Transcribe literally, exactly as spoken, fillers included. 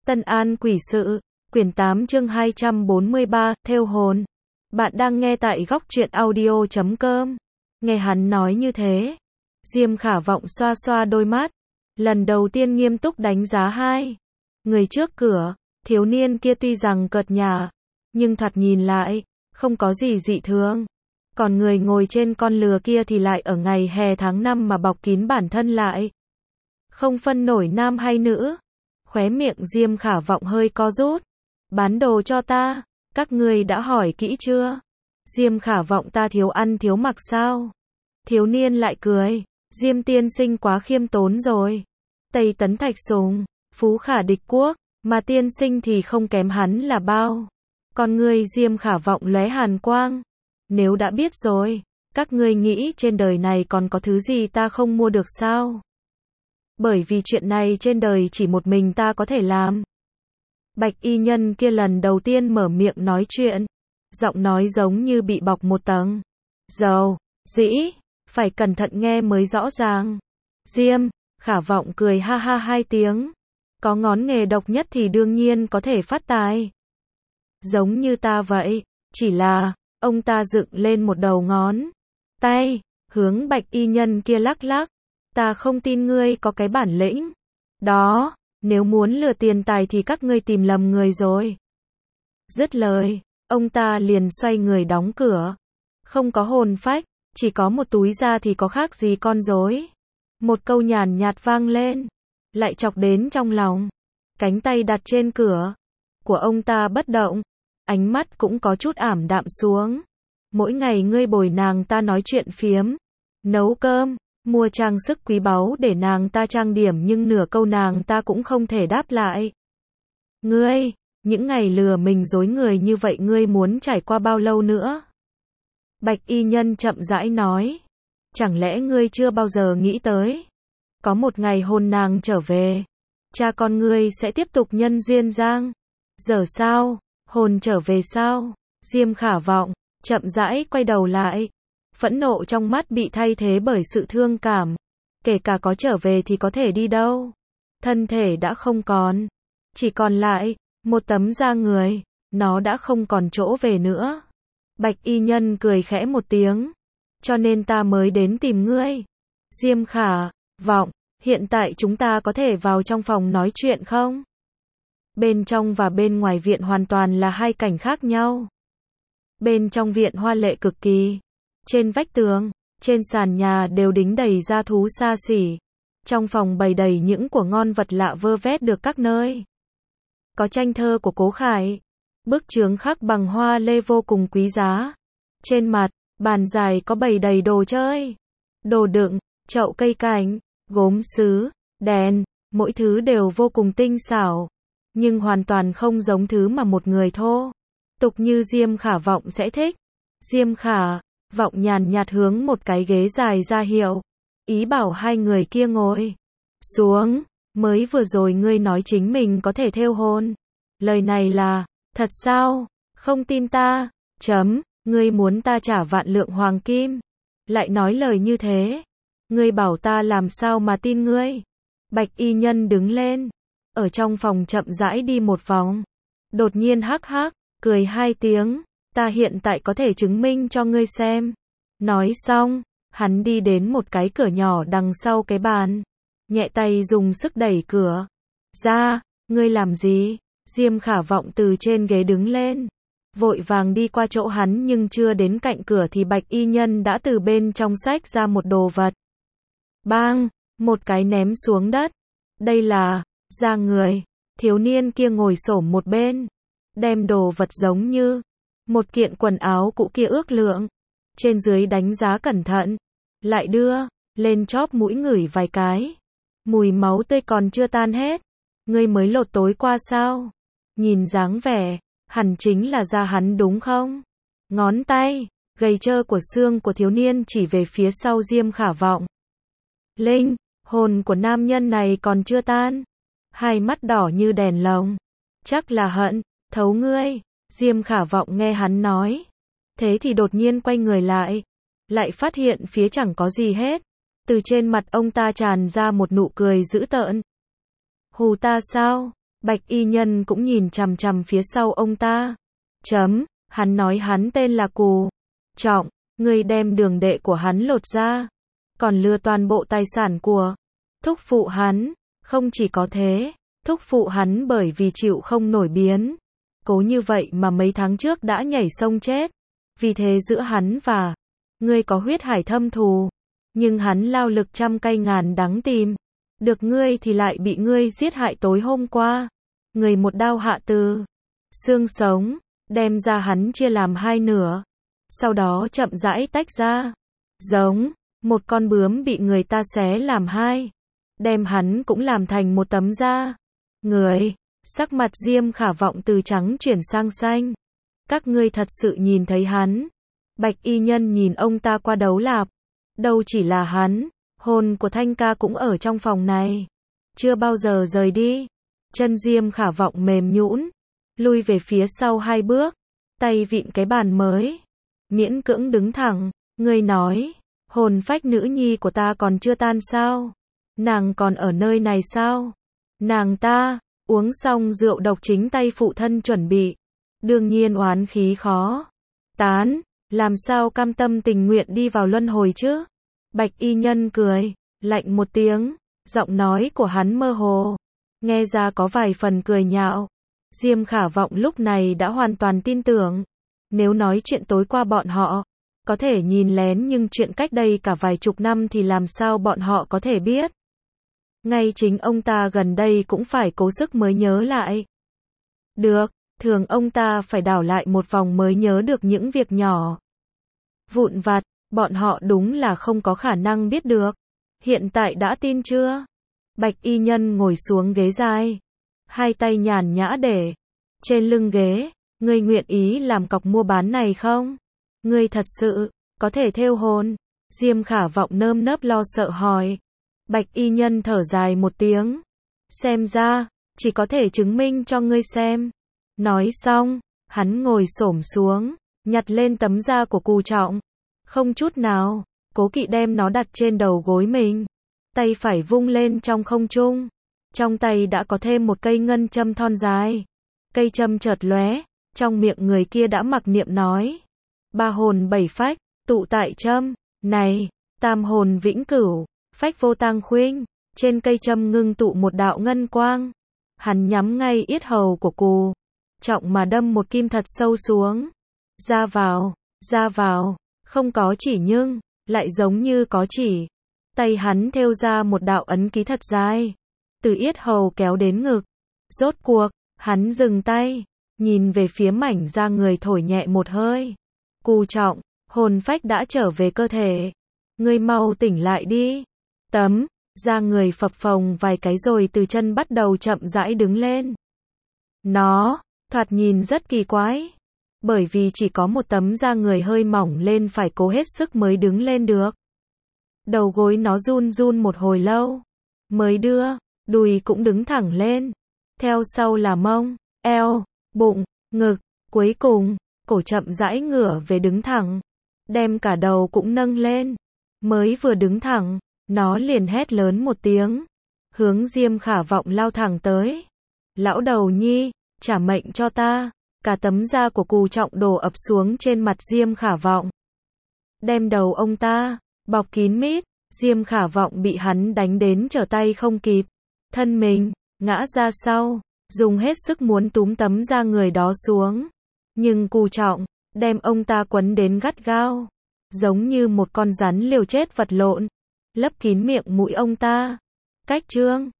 Tân An Quỷ Sự, quyển tám chương hai trăm bốn mươi ba, thêu hồn. Bạn đang nghe tại góc truyện audio chấm com. Nghe hắn nói như thế, Diêm Khả Vọng xoa xoa đôi mắt, lần đầu tiên nghiêm túc đánh giá hai người trước cửa. Thiếu niên kia tuy rằng cợt nhả, nhưng thoạt nhìn lại không có gì dị thường. Còn người ngồi trên con lừa kia thì lại ở ngày hè tháng năm mà bọc kín bản thân lại, không phân nổi nam hay nữ. Khóe miệng Diêm Khả Vọng hơi co rút. Bán đồ cho ta, các ngươi đã hỏi kỹ chưa? Diêm Khả Vọng, ta thiếu ăn thiếu mặc sao? Thiếu niên lại cười, Diêm tiên sinh quá khiêm tốn rồi. Tây Tấn Thạch Sùng, Phú Khả Địch Quốc, mà tiên sinh thì không kém hắn là bao. Con ngươi Diêm Khả Vọng lóe hàn quang. Nếu đã biết rồi, các ngươi nghĩ trên đời này còn có thứ gì ta không mua được sao? Bởi vì chuyện này trên đời chỉ một mình ta có thể làm. Bạch y nhân kia lần đầu tiên mở miệng nói chuyện, giọng nói giống như bị bọc một tầng dầu dĩ, phải cẩn thận nghe mới rõ ràng. Diêm Khả Vọng cười ha ha hai tiếng. Có ngón nghề độc nhất thì đương nhiên có thể phát tài. Giống như ta vậy, chỉ là, ông ta dựng lên một đầu ngón tay, hướng bạch y nhân kia lắc lắc. Ta không tin ngươi có cái bản lĩnh đó, nếu muốn lừa tiền tài thì các ngươi tìm lầm người rồi. Dứt lời, ông ta liền xoay người đóng cửa. Không có hồn phách, chỉ có một túi da thì có khác gì con rối. Một câu nhàn nhạt vang lên, lại chọc đến trong lòng. Cánh tay đặt trên cửa của ông ta bất động, ánh mắt cũng có chút ảm đạm xuống. Mỗi ngày ngươi bồi nàng ta nói chuyện phiếm, nấu cơm, mua trang sức quý báu để nàng ta trang điểm, nhưng nửa câu nàng ta cũng không thể đáp lại. Ngươi, những ngày lừa mình dối người như vậy ngươi muốn trải qua bao lâu nữa? Bạch y nhân chậm rãi nói. Chẳng lẽ ngươi chưa bao giờ nghĩ tới, có một ngày hồn nàng trở về, cha con ngươi sẽ tiếp tục nhân duyên giang giờ sao? Hồn trở về sao? Diêm Khả Vọng chậm rãi quay đầu lại. Phẫn nộ trong mắt bị thay thế bởi sự thương cảm. Kể cả có trở về thì có thể đi đâu? Thân thể đã không còn, chỉ còn lại một tấm da người, nó đã không còn chỗ về nữa. Bạch y nhân cười khẽ một tiếng. Cho nên ta mới đến tìm ngươi. Diêm Khả Vọng, hiện tại chúng ta có thể vào trong phòng nói chuyện không? Bên trong và bên ngoài viện hoàn toàn là hai cảnh khác nhau. Bên trong viện hoa lệ cực kỳ. Trên vách tường, trên sàn nhà đều đính đầy da thú xa xỉ. Trong phòng bày đầy những của ngon vật lạ vơ vét được các nơi. Có tranh thơ của Cố Khải, bức chướng khắc bằng hoa lê vô cùng quý giá. Trên mặt bàn dài có bày đầy đồ chơi, đồ đựng, chậu cây cảnh, gốm sứ, đèn, mỗi thứ đều vô cùng tinh xảo, nhưng hoàn toàn không giống thứ mà một người thô tục như Diêm Khả Vọng sẽ thích. Diêm Khả Vọng nhàn nhạt hướng một cái ghế dài ra hiệu, ý bảo hai người kia ngồi xuống. Mới vừa rồi ngươi nói chính mình có thể thêu hồn, lời này là thật sao? Không tin ta? Chấm. Ngươi muốn ta trả vạn lượng hoàng kim, lại nói lời như thế, ngươi bảo ta làm sao mà tin ngươi? Bạch y nhân đứng lên, ở trong phòng chậm rãi đi một vòng, đột nhiên hắc hắc cười hai tiếng. Ta hiện tại có thể chứng minh cho ngươi xem. Nói xong, hắn đi đến một cái cửa nhỏ đằng sau cái bàn, nhẹ tay dùng sức đẩy cửa ra. Ngươi làm gì? Diêm Khả Vọng từ trên ghế đứng lên, vội vàng đi qua chỗ hắn, nhưng chưa đến cạnh cửa thì bạch y nhân đã từ bên trong xách ra một đồ vật. Bang, một cái ném xuống đất. Đây là da người. Thiếu niên kia ngồi xổm một bên, đem đồ vật giống như một kiện quần áo cũ kia ước lượng, trên dưới đánh giá cẩn thận, lại đưa lên chóp mũi ngửi vài cái. Mùi máu tươi còn chưa tan hết. Ngươi mới lột tối qua sao? Nhìn dáng vẻ, hẳn chính là da hắn đúng không? Ngón tay gầy trơ của xương của thiếu niên chỉ về phía sau Diêm Khả Vọng. Linh hồn của nam nhân này còn chưa tan, hai mắt đỏ như đèn lồng, chắc là hận thấu ngươi. Diêm Khả Vọng nghe hắn nói thế thì đột nhiên quay người lại, lại phát hiện phía chẳng có gì hết. Từ trên mặt ông ta tràn ra một nụ cười dữ tợn. Hù ta sao? Bạch y nhân cũng nhìn chằm chằm phía sau ông ta. Chấm, hắn nói hắn tên là Cù Trọng, ngươi đem đường đệ của hắn lột ra, còn lừa toàn bộ tài sản của thúc phụ hắn. Không chỉ có thế, thúc phụ hắn bởi vì chịu không nổi biến cố như vậy mà mấy tháng trước đã nhảy sông chết. Vì thế giữa hắn và ngươi có huyết hải thâm thù, nhưng hắn lao lực trăm cây ngàn đắng tìm được ngươi thì lại bị ngươi giết hại tối hôm qua. Người một đao hạ từ xương sống, đem ra hắn chia làm hai nửa, sau đó chậm rãi tách ra, giống một con bướm bị người ta xé làm hai, đem hắn cũng làm thành một tấm da người. Sắc mặt Diêm Khả Vọng từ trắng chuyển sang xanh. Các ngươi thật sự nhìn thấy hắn? Bạch y nhân nhìn ông ta qua đấu lạp. Đâu chỉ là hắn, hồn của Thanh ca cũng ở trong phòng này, chưa bao giờ rời đi. Chân Diêm Khả Vọng mềm nhũn, lui về phía sau hai bước, tay vịn cái bàn mới, miễn cưỡng đứng thẳng. Ngươi nói, hồn phách nữ nhi của ta còn chưa tan sao? Nàng còn ở nơi này sao? Nàng ta uống xong rượu độc chính tay phụ thân chuẩn bị, đương nhiên oán khí khó tán, làm sao cam tâm tình nguyện đi vào luân hồi chứ? Bạch y nhân cười lạnh một tiếng, giọng nói của hắn mơ hồ, nghe ra có vài phần cười nhạo. Diêm Khả Vọng lúc này đã hoàn toàn tin tưởng. Nếu nói chuyện tối qua bọn họ có thể nhìn lén, nhưng chuyện cách đây cả vài chục năm thì làm sao bọn họ có thể biết? Ngay chính ông ta gần đây cũng phải cố sức mới nhớ lại được, thường ông ta phải đảo lại một vòng mới nhớ được những việc nhỏ vụn vặt, bọn họ đúng là không có khả năng biết được. Hiện tại đã tin chưa? Bạch y nhân ngồi xuống ghế dài, hai tay nhàn nhã để trên lưng ghế. Ngươi nguyện ý làm cọc mua bán này không? Ngươi thật sự có thể thêu hồn? Diêm Khả Vọng nơm nớp lo sợ hỏi. Bạch y nhân thở dài một tiếng. Xem ra chỉ có thể chứng minh cho ngươi xem. Nói xong, hắn ngồi xổm xuống, nhặt lên tấm da của Cù Trọng, không chút nào cố kỵ đem nó đặt trên đầu gối mình, tay phải vung lên trong không trung, trong tay đã có thêm một cây ngân châm thon dài. Cây châm chợt lóe, trong miệng người kia đã mặc niệm nói: ba hồn bảy phách, tụ tại châm này, tam hồn vĩnh cửu, phách vô tang khuynh. Trên cây châm ngưng tụ một đạo ngân quang, hắn nhắm ngay yết hầu của Cù Trọng mà đâm một kim thật sâu xuống. Ra vào, ra vào, không có chỉ nhưng lại giống như có chỉ. Tay hắn thêu ra một đạo ấn ký thật dài, từ yết hầu kéo đến ngực. Rốt cuộc, hắn dừng tay, nhìn về phía mảnh da người, thổi nhẹ một hơi. Cù Trọng, hồn phách đã trở về cơ thể. Ngươi mau tỉnh lại đi. Tấm da người phập phồng vài cái rồi từ chân bắt đầu chậm rãi đứng lên. Nó thoạt nhìn rất kỳ quái, bởi vì chỉ có một tấm da người hơi mỏng lên, phải cố hết sức mới đứng lên được. Đầu gối nó run run một hồi lâu, mới đưa, đùi cũng đứng thẳng lên. Theo sau là mông, eo, bụng, ngực, cuối cùng, cổ chậm rãi ngửa về đứng thẳng, đem cả đầu cũng nâng lên. Mới vừa đứng thẳng, nó liền hét lớn một tiếng, hướng Diêm Khả Vọng lao thẳng tới. Lão đầu nhi, trả mệnh cho ta. Cả tấm da của Cù Trọng đổ ập xuống trên mặt Diêm Khả Vọng, đem đầu ông ta bọc kín mít. Diêm Khả Vọng bị hắn đánh đến trở tay không kịp, thân mình ngã ra sau, dùng hết sức muốn túm tấm da người đó xuống, nhưng Cù Trọng đem ông ta quấn đến gắt gao, giống như một con rắn liều chết vật lộn, lấp kín miệng mũi ông ta. Cách chương